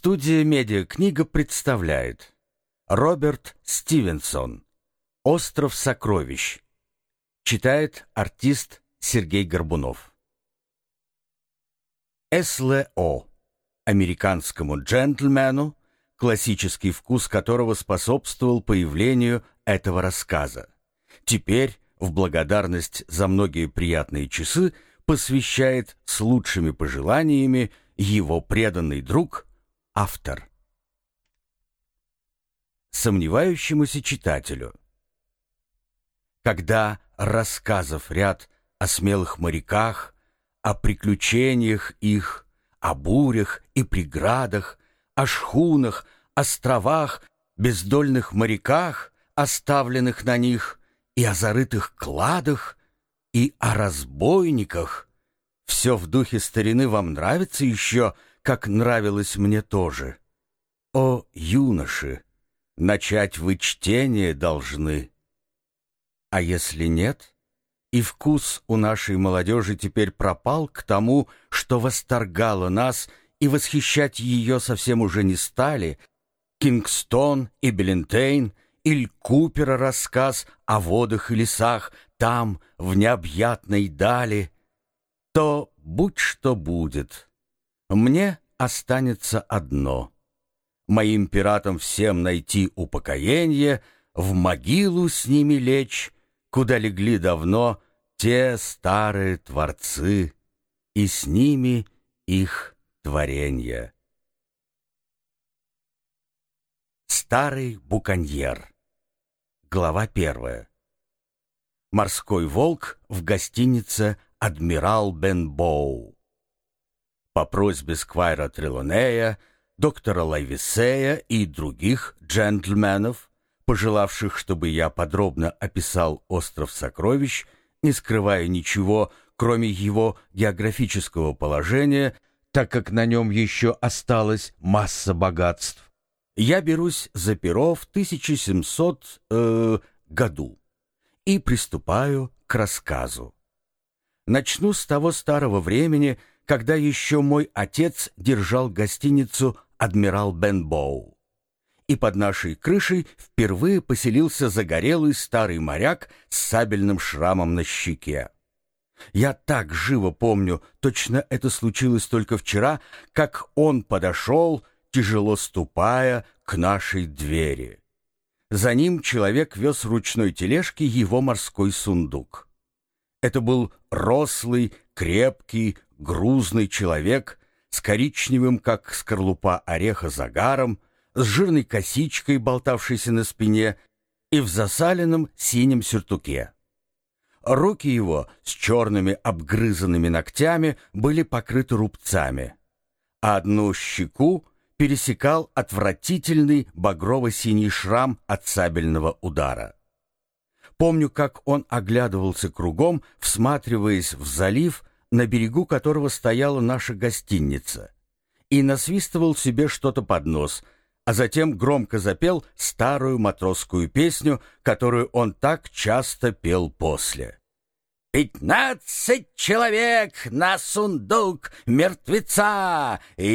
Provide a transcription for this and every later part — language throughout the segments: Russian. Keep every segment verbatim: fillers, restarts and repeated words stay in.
Студия «Медиакнига» представляет Роберт Стивенсон «Остров сокровищ». Читает артист Сергей Горбунов. эс эл о американскому джентльмену, классический вкус которого способствовал появлению этого рассказа, теперь, в благодарность за многие приятные часы, посвящает с лучшими пожеланиями его преданный друг, автор. Сомневающемуся читателю. Когда рассказов ряд о смелых моряках, о приключениях их, о бурях и преградах, о шхунах, островах, бездольных моряках, оставленных на них, и о зарытых кладах, и о разбойниках, все в духе старины вам нравится еще, как нравилось мне тоже. О, юноши, начать вы чтение должны. А если нет, и вкус у нашей молодежи теперь пропал к тому, что восторгало нас, и восхищать ее совсем уже не стали, Кингстон и Беллинтейн, или Купера рассказ о водах и лесах там, в необъятной дали, то будь что будет. Мне останется одно — моим пиратам всем найти упокоение, в могилу с ними лечь, куда легли давно те старые творцы, и с ними их творенья. Старый буконьер. Глава первая. Морской волк в гостинице «Адмирал Бенбоу». По просьбе сквайра Трелонея, доктора Лайвисея и других джентльменов, пожелавших, чтобы я подробно описал остров сокровищ, не скрывая ничего, кроме его географического положения, так как на нем еще осталась масса богатств, я берусь за перо в тысяча семисотом э, году и приступаю к рассказу. Начну с того старого времени, когда еще мой отец держал гостиницу «Адмирал Бенбоу». И под нашей крышей впервые поселился загорелый старый моряк с сабельным шрамом на щеке. Я так живо помню, точно это случилось только вчера, как он подошел, тяжело ступая, к нашей двери. За ним человек вез в ручной тележке его морской сундук. Это был рослый, крепкий, грузный человек с коричневым, как скорлупа ореха, загаром, с жирной косичкой, болтавшейся на спине, и в засаленном синем сюртуке. Руки его с черными обгрызанными ногтями были покрыты рубцами, а одну щеку пересекал отвратительный багрово-синий шрам от сабельного удара. Помню, как он оглядывался кругом, всматриваясь в залив, на берегу которого стояла наша гостиница, и насвистывал себе что-то под нос, а затем громко запел старую матросскую песню, которую он так часто пел после. «Пятнадцать человек на сундук мертвеца!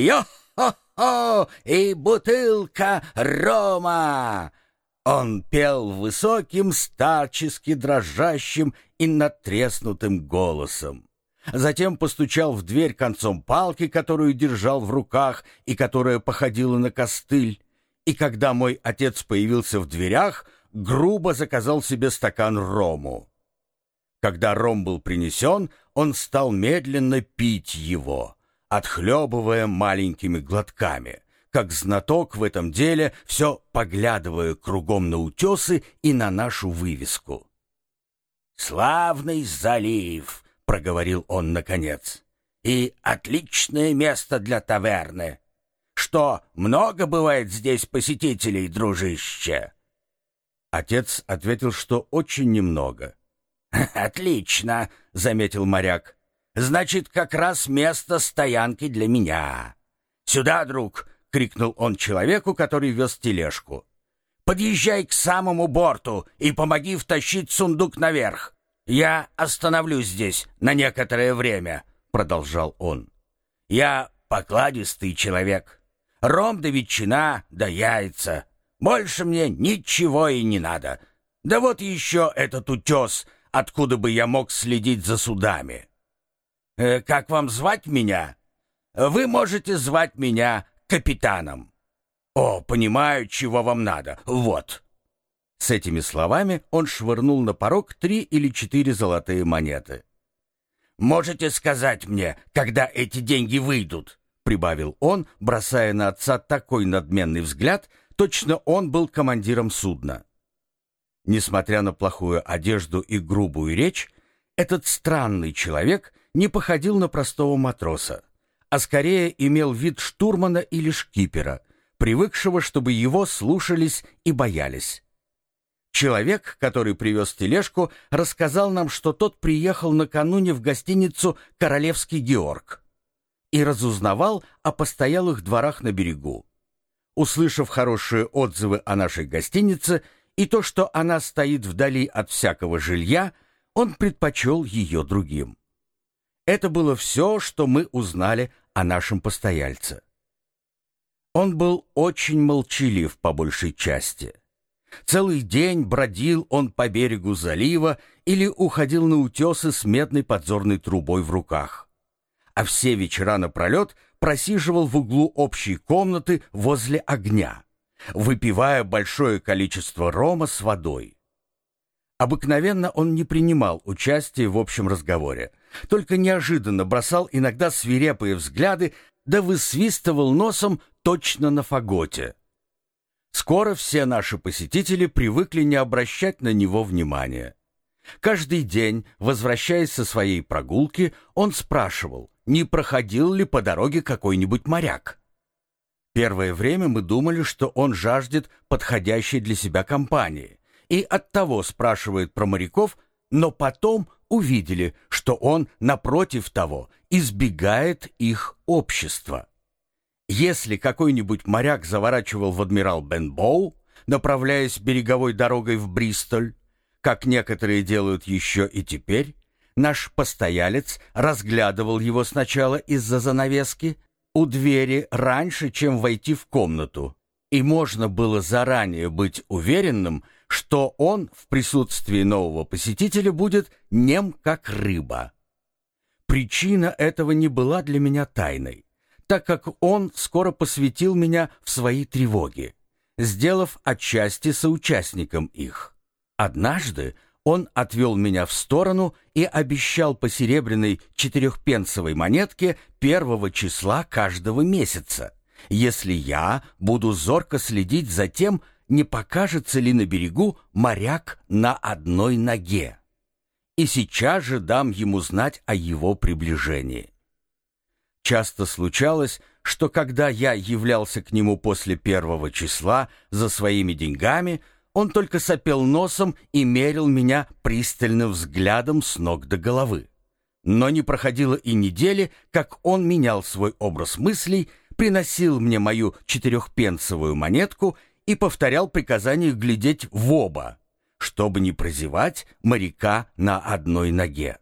Йо-хо-хо! И бутылка рома!» Он пел высоким, старчески дрожащим и надтреснутым голосом. Затем постучал в дверь концом палки, которую держал в руках и которая походила на костыль. И когда мой отец появился в дверях, грубо заказал себе стакан рому. Когда ром был принесен, он стал медленно пить его, отхлебывая маленькими глотками, как знаток в этом деле, все поглядывая кругом на утесы и на нашу вывеску. «Славный залив!» — проговорил он наконец. «И отличное место для таверны. Что, много бывает здесь посетителей, дружище?» Отец ответил, что очень немного. «Отлично!» — заметил моряк. «Значит, как раз место стоянки для меня. Сюда, друг!» — крикнул он человеку, который вез тележку. «Подъезжай к самому борту и помоги втащить сундук наверх. Я остановлюсь здесь на некоторое время», — продолжал он. «Я покладистый человек. Ром да ветчина да яйца. Больше мне ничего и не надо. Да вот еще этот утес, откуда бы я мог следить за судами. Э, как вам звать меня? Вы можете звать меня капитаном. О, понимаю, чего вам надо. Вот». С этими словами он швырнул на порог три или четыре золотые монеты. «Можете сказать мне, когда эти деньги выйдут?» — прибавил он, бросая на отца такой надменный взгляд, точно он был командиром судна. Несмотря на плохую одежду и грубую речь, этот странный человек не походил на простого матроса, а скорее имел вид штурмана или шкипера, привыкшего, чтобы его слушались и боялись. Человек, который привез тележку, рассказал нам, что тот приехал накануне в гостиницу «Королевский Георг» и разузнавал о постоялых дворах на берегу. Услышав хорошие отзывы о нашей гостинице и то, что она стоит вдали от всякого жилья, он предпочел ее другим. Это было все, что мы узнали о нашем постояльце. Он был очень молчалив по большей части. Целый день бродил он по берегу залива или уходил на утесы с медной подзорной трубой в руках, а все вечера напролет просиживал в углу общей комнаты возле огня, выпивая большое количество рома с водой. Обыкновенно он не принимал участия в общем разговоре, только неожиданно бросал иногда свирепые взгляды да высвистывал носом точно на фаготе. Скоро все наши посетители привыкли не обращать на него внимания. Каждый день, возвращаясь со своей прогулки, он спрашивал, не проходил ли по дороге какой-нибудь моряк. Первое время мы думали, что он жаждет подходящей для себя компании, и оттого спрашивает про моряков, но потом увидели, что он, напротив того, избегает их общества. Если какой-нибудь моряк заворачивал в адмирал Бенбоу, направляясь береговой дорогой в Бристоль, как некоторые делают еще и теперь, наш постоялец разглядывал его сначала из-за занавески у двери раньше, чем войти в комнату, и можно было заранее быть уверенным, что он в присутствии нового посетителя будет нем как рыба. Причина этого не была для меня тайной, так как он скоро посвятил меня в свои тревоги, сделав отчасти соучастником их. Однажды он отвел меня в сторону и обещал по серебряной четырехпенсовой монетке первого числа каждого месяца, если я буду зорко следить за тем, не покажется ли на берегу моряк на одной ноге, и сейчас же дам ему знать о его приближении. Часто случалось, что когда я являлся к нему после первого числа за своими деньгами, он только сопел носом и мерил меня пристальным взглядом с ног до головы. Но не проходило и недели, как он менял свой образ мыслей, приносил мне мою четырехпенсовую монетку и повторял приказание глядеть в оба, чтобы не прозевать моряка на одной ноге.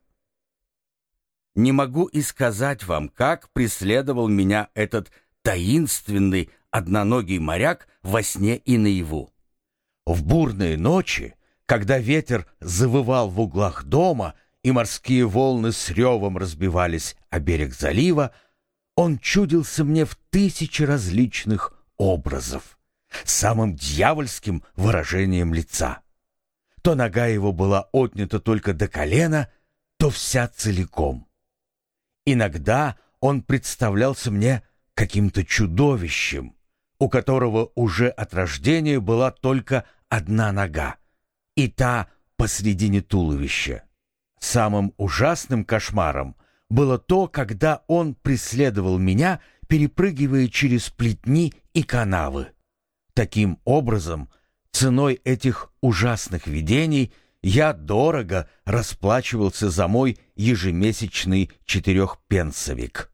Не могу и сказать вам, как преследовал меня этот таинственный одноногий моряк во сне и наяву. В бурные ночи, когда ветер завывал в углах дома и морские волны с ревом разбивались о берег залива, он чудился мне в тысячи различных образов, самым дьявольским выражением лица. То нога его была отнята только до колена, то вся целиком. Иногда он представлялся мне каким-то чудовищем, у которого уже от рождения была только одна нога, и та посредине туловища. Самым ужасным кошмаром было то, когда он преследовал меня, перепрыгивая через плетни и канавы. Таким образом, ценой этих ужасных видений я дорого расплачивался за мой ежемесячный четырехпенсовик.